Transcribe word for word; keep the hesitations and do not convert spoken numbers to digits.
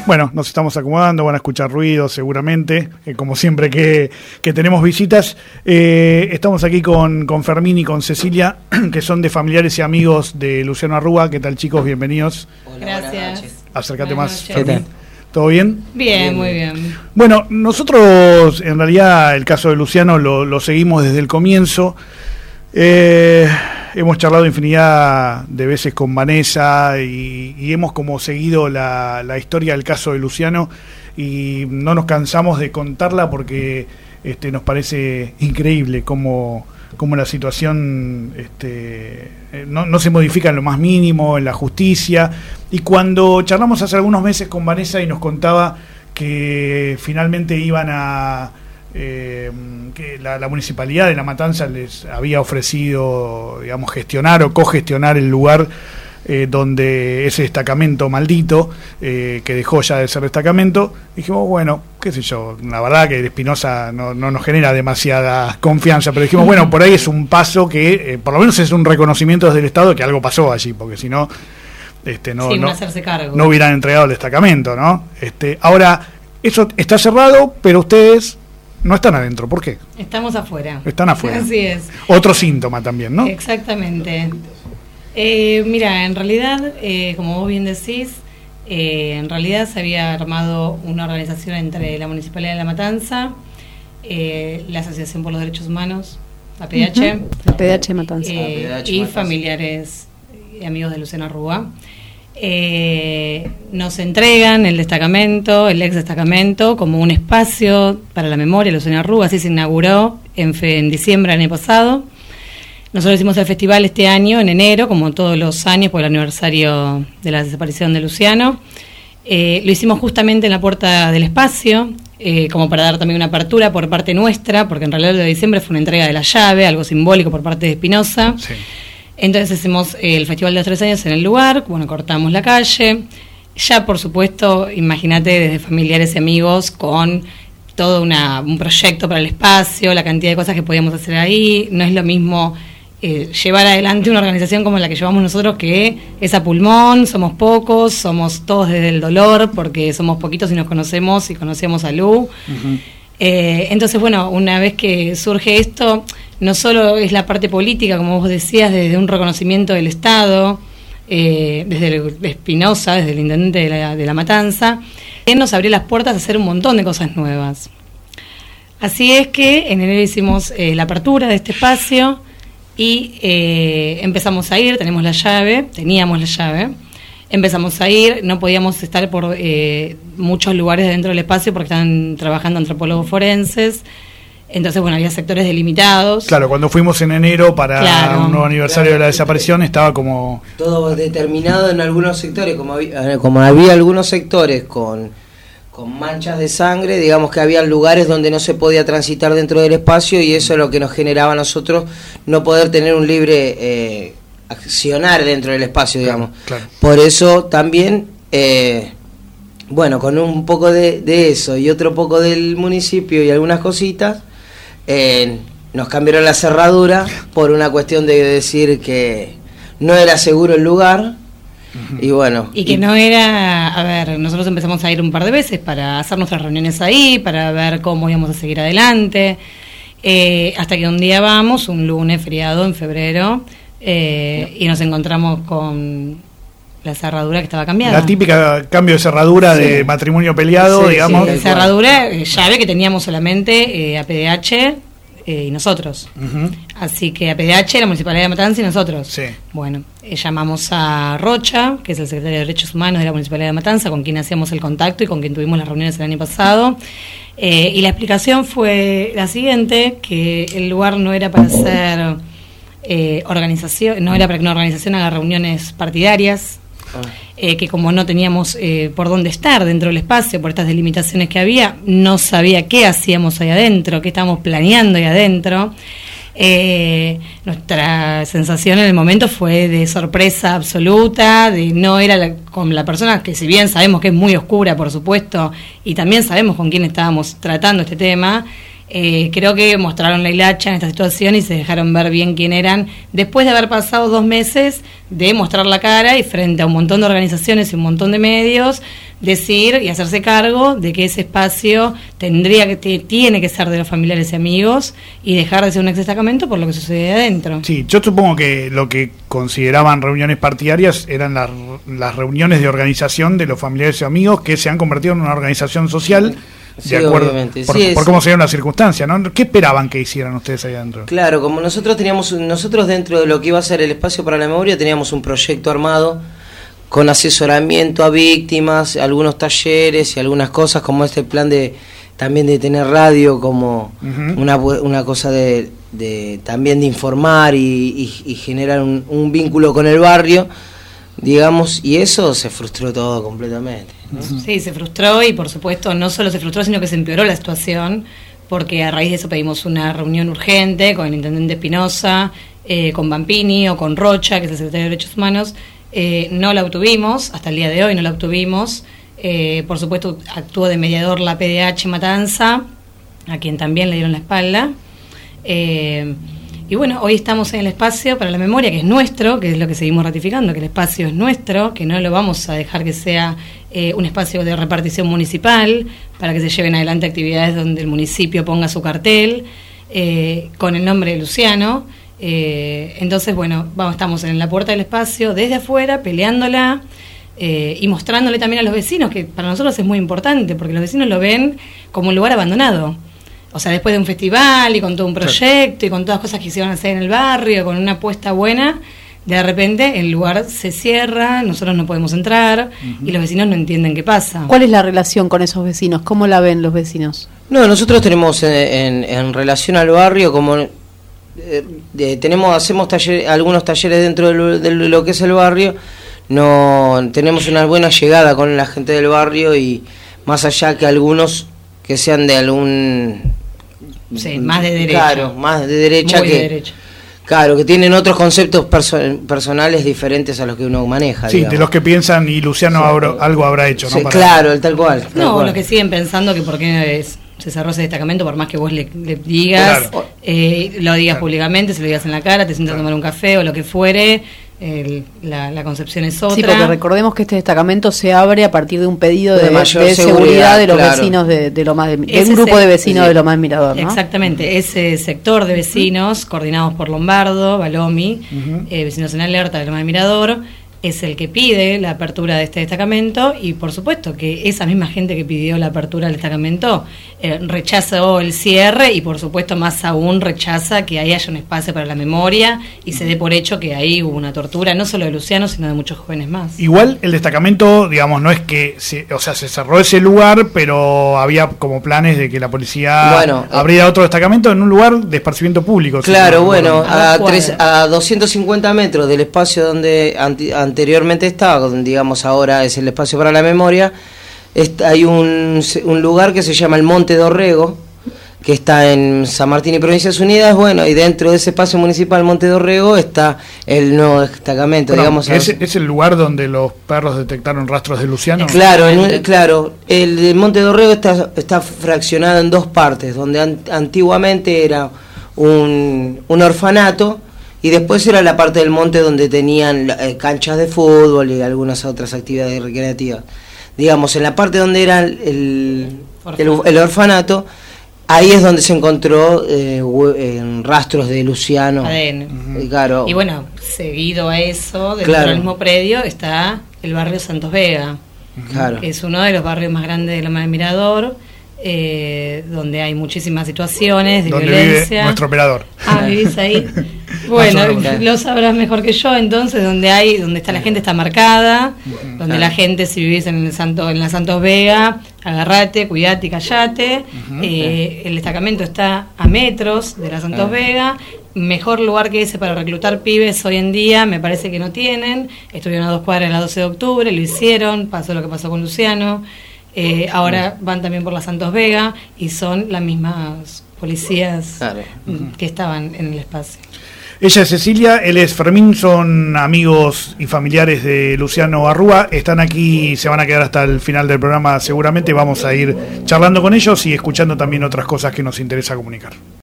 Bueno, nos estamos acomodando, van a escuchar ruidos seguramente, eh, como siempre que, que tenemos visitas. Eh, estamos aquí con, con Fermín y con Cecilia, que son de familiares y amigos de Luciano Arruga. ¿Qué tal, chicos? Bienvenidos. Hola, gracias. Acércate buenas más, noches. Fermín. ¿Todo bien? Bien, muy bien. Bueno, nosotros en realidad el caso de Luciano lo, lo seguimos desde el comienzo. Eh, hemos charlado infinidad de veces con Vanessa y, y hemos como seguido la, la historia del caso de Luciano y no nos cansamos de contarla porque este, nos parece increíble cómo, cómo la situación este, no, no se modifica en lo más mínimo, en la justicia. Y cuando charlamos hace algunos meses con Vanessa y nos contaba que finalmente iban a... Eh, que la, la municipalidad de La Matanza les había ofrecido, digamos, gestionar o cogestionar el lugar eh, donde ese destacamento maldito, eh, que dejó ya de ser destacamento, dijimos, bueno, qué sé yo, la verdad que Espinosa no, no nos genera demasiada confianza, pero dijimos, bueno, por ahí es un paso que, eh, por lo menos es un reconocimiento desde el Estado que algo pasó allí, porque si no, este, no, sí, no, hacerse cargo. no hubieran entregado el destacamento, ¿no? Este, ahora, eso está cerrado, pero ustedes no están adentro. ¿Por qué? Estamos afuera. Están afuera. Así es. Otro síntoma también, ¿no? Exactamente. Eh, mira, en realidad, eh, como vos bien decís, eh, en realidad se había armado una organización entre la Municipalidad de La Matanza, eh, la Asociación por los Derechos Humanos, la P D H, uh-huh. la P D H Matanza, eh, la P D H y Matanza. Familiares y amigos de Luciano Arruga. Eh, nos entregan el destacamento, el ex destacamento, como un espacio para la memoria de Luciano Arruga. Así se inauguró en, fe, en diciembre del año pasado. Nosotros hicimos el festival este año, en enero, como todos los años, por el aniversario de la desaparición de Luciano. Eh, lo hicimos justamente en la puerta del espacio, eh, como para dar también una apertura por parte nuestra, porque en realidad el de diciembre fue una entrega de la llave, algo simbólico por parte de Espinosa. Sí. Entonces hicimos eh, el Festival de los Tres Años en el lugar, bueno, cortamos la calle. Ya, por supuesto, imagínate desde familiares y amigos con todo una, un proyecto para el espacio, la cantidad de cosas que podíamos hacer ahí. No es lo mismo eh, llevar adelante una organización como la que llevamos nosotros, que es a pulmón, somos pocos, somos todos desde el dolor, porque somos poquitos y nos conocemos y conocíamos a Lu. Uh-huh. Eh, entonces, bueno, una vez que surge esto, no solo es la parte política, como vos decías, desde un reconocimiento del Estado, eh, desde el, Espinosa, desde el intendente de la, de la Matanza, él nos abrió las puertas a hacer un montón de cosas nuevas. Así es que en enero hicimos eh, la apertura de este espacio y eh, empezamos a ir, tenemos la llave, teníamos la llave, empezamos a ir, no podíamos estar por eh, muchos lugares dentro del espacio porque están trabajando antropólogos forenses. Entonces, bueno, había sectores delimitados. Claro, cuando fuimos en enero para claro, un nuevo aniversario claro, de la desaparición estaba como... todo determinado en algunos sectores, como había, como había algunos sectores con, con manchas de sangre, digamos que había lugares donde no se podía transitar dentro del espacio y eso es lo que nos generaba a nosotros no poder tener un libre eh, accionar dentro del espacio, digamos. Claro, claro. Por eso también... Eh, bueno, con un poco de, de eso y otro poco del municipio y algunas cositas, eh, nos cambiaron la cerradura por una cuestión de decir que no era seguro el lugar. Uh-huh. Y bueno. Y que y, no era, a ver, nosotros empezamos a ir un par de veces para hacer nuestras reuniones ahí, para ver cómo íbamos a seguir adelante, eh, hasta que un día vamos, un lunes feriado en febrero, eh, y nos encontramos con... la cerradura que estaba cambiada. La típica cambio de cerradura sí. de matrimonio peleado, sí, digamos. Sí, cerradura, llave que teníamos solamente eh, a P D H eh, y nosotros. Uh-huh. Así que a P D H, la Municipalidad de Matanza y nosotros. Sí. Bueno, eh, llamamos a Rocha, que es el secretario de Derechos Humanos de la Municipalidad de Matanza, con quien hacíamos el contacto y con quien tuvimos las reuniones el año pasado. Eh, y la explicación fue la siguiente, que el lugar no era para hacer eh, organización, no era para que una organización haga reuniones partidarias. Eh, que como no teníamos eh, por dónde estar dentro del espacio, por estas delimitaciones que había, no sabía qué hacíamos ahí adentro, qué estábamos planeando ahí adentro. Eh, nuestra sensación en el momento fue de sorpresa absoluta, de no era la, con la persona que, si bien sabemos que es muy oscura, por supuesto, y también sabemos con quién estábamos tratando este tema, Eh, creo que mostraron la hilacha en esta situación y se dejaron ver bien quién eran, después de haber pasado dos meses de mostrar la cara y frente a un montón de organizaciones y un montón de medios, decir y hacerse cargo de que ese espacio tendría que te, tiene que ser de los familiares y amigos y dejar de ser un ex destacamento por lo que sucede adentro. Sí, yo supongo que lo que consideraban reuniones partidarias eran las, las reuniones de organización de los familiares y amigos que se han convertido en una organización social. De sí, acuerdo, por, sí, por cómo se dio la circunstancia, ¿no? ¿Qué esperaban que hicieran ustedes ahí adentro? Claro, como nosotros teníamos, nosotros dentro de lo que iba a ser el espacio para la memoria teníamos un proyecto armado con asesoramiento a víctimas, algunos talleres y algunas cosas como este plan de también de tener radio como uh-huh. una, una cosa de, de también de informar y, y, y generar un, un vínculo con el barrio, digamos, y eso se frustró todo completamente, ¿no? Sí, se frustró y por supuesto no solo se frustró, sino que se empeoró la situación, porque a raíz de eso pedimos una reunión urgente con el intendente Espinosa, eh, con Bampini o con Rocha, que es el secretario de Derechos Humanos. Eh, no la obtuvimos, hasta el día de hoy no la obtuvimos. Eh, por supuesto actuó de mediador la P D H Matanza, a quien también le dieron la espalda. Eh, Y bueno, hoy estamos en el espacio para la memoria, que es nuestro, que es lo que seguimos ratificando, que el espacio es nuestro, que no lo vamos a dejar que sea eh, un espacio de repartición municipal, para que se lleven adelante actividades donde el municipio ponga su cartel, eh, con el nombre de Luciano. Eh, entonces, bueno, vamos, estamos en la puerta del espacio, desde afuera, peleándola, eh, y mostrándole también a los vecinos, que para nosotros es muy importante, porque los vecinos lo ven como un lugar abandonado. O sea, después de un festival y con todo un proyecto, claro, y con todas las cosas que se iban a hacer en el barrio, con una apuesta buena, de repente el lugar se cierra, nosotros no podemos entrar, uh-huh. y los vecinos no entienden qué pasa. ¿Cuál es la relación con esos vecinos? ¿Cómo la ven los vecinos? No, nosotros tenemos en, en, en relación al barrio, como eh, de, tenemos hacemos taller, algunos talleres dentro de lo, de lo que es el barrio, no tenemos una buena llegada con la gente del barrio, y más allá que algunos que sean de algún... Sí, más de derecha. Claro, más de derecha Muy que... de derecha. Claro, que tienen otros conceptos perso- personales diferentes a los que uno maneja. Sí, digamos. De los que piensan, y Luciano sí, habrá, algo habrá hecho, ¿no? Sí, Para... claro, el tal cual. Tal no, cual. los que siguen pensando que por qué es, se cerró ese destacamento, por más que vos le, le digas, claro. eh, lo digas claro. públicamente, se lo digas en la cara, te sientas claro. a tomar un café o lo que fuere, el, la, la concepción es otra. Sí, porque recordemos que este destacamento se abre a partir de un pedido de, de, de mayor seguridad, seguridad de los claro. vecinos de, de Lomas de, de ese un grupo se, de vecinos sí. de Lomas del Mirador, ¿no? Exactamente, ese sector de vecinos, coordinados por Lombardo, Balomi, uh-huh. eh, Vecinos en Alerta de Lomas del Mirador, es el que pide la apertura de este destacamento, y por supuesto que esa misma gente que pidió la apertura del destacamento eh, rechazó el cierre, y por supuesto más aún rechaza que ahí haya un espacio para la memoria y se dé por hecho que ahí hubo una tortura no solo de Luciano sino de muchos jóvenes más. Igual el destacamento, digamos, no es que se, o sea, se cerró ese lugar, pero había como planes de que la policía bueno, abriera eh, otro destacamento en un lugar de esparcimiento público. Claro, ¿sí? Bueno, a, tres, a doscientos cincuenta metros del espacio donde anti, anteriormente estaba, digamos ahora es el espacio para la memoria, está, hay un, un lugar que se llama el Monte Dorrego, que está en San Martín y Provincias Unidas, bueno, y dentro de ese espacio municipal Monte Dorrego está el nuevo destacamento, bueno, digamos. ¿Es, ¿Es el lugar donde los perros detectaron rastros de Luciano? Claro, el, claro, el, el Monte Dorrego está, está fraccionado en dos partes, donde an, antiguamente era un, un orfanato, y después era la parte del monte donde tenían eh, canchas de fútbol y algunas otras actividades recreativas. Digamos, en la parte donde era el, el, el orfanato, ahí es donde se encontró eh, eh, rastros de Luciano. A D N. Uh-huh. Claro. Y bueno, seguido a eso, dentro claro. del mismo predio, está el barrio Santos Vega, claro. que es uno de los barrios más grandes de Loma del Mirador, eh, donde hay muchísimas situaciones de donde violencia. Vive nuestro operador. Ah, ¿vivís ahí? Bueno, lo sabrás mejor que yo. Entonces, donde hay, donde está la gente está marcada, uh-huh. donde claro. la gente, si vivís en el Santo, en la Santos Vega, agarrate, cuidate y callate. Uh-huh. Eh, el destacamento está a metros de la Santos uh-huh. Vega. Mejor lugar que ese para reclutar pibes hoy en día me parece que no tienen. Estuvieron a dos cuadras en la doce de octubre, lo hicieron, pasó lo que pasó con Luciano. Eh, ahora uh-huh. van también por la Santos Vega y son las mismas policías claro. uh-huh. que estaban en el espacio. Ella es Cecilia, él es Fermín, son amigos y familiares de Luciano Arrúa, están aquí, se van a quedar hasta el final del programa seguramente, vamos a ir charlando con ellos y escuchando también otras cosas que nos interesa comunicar.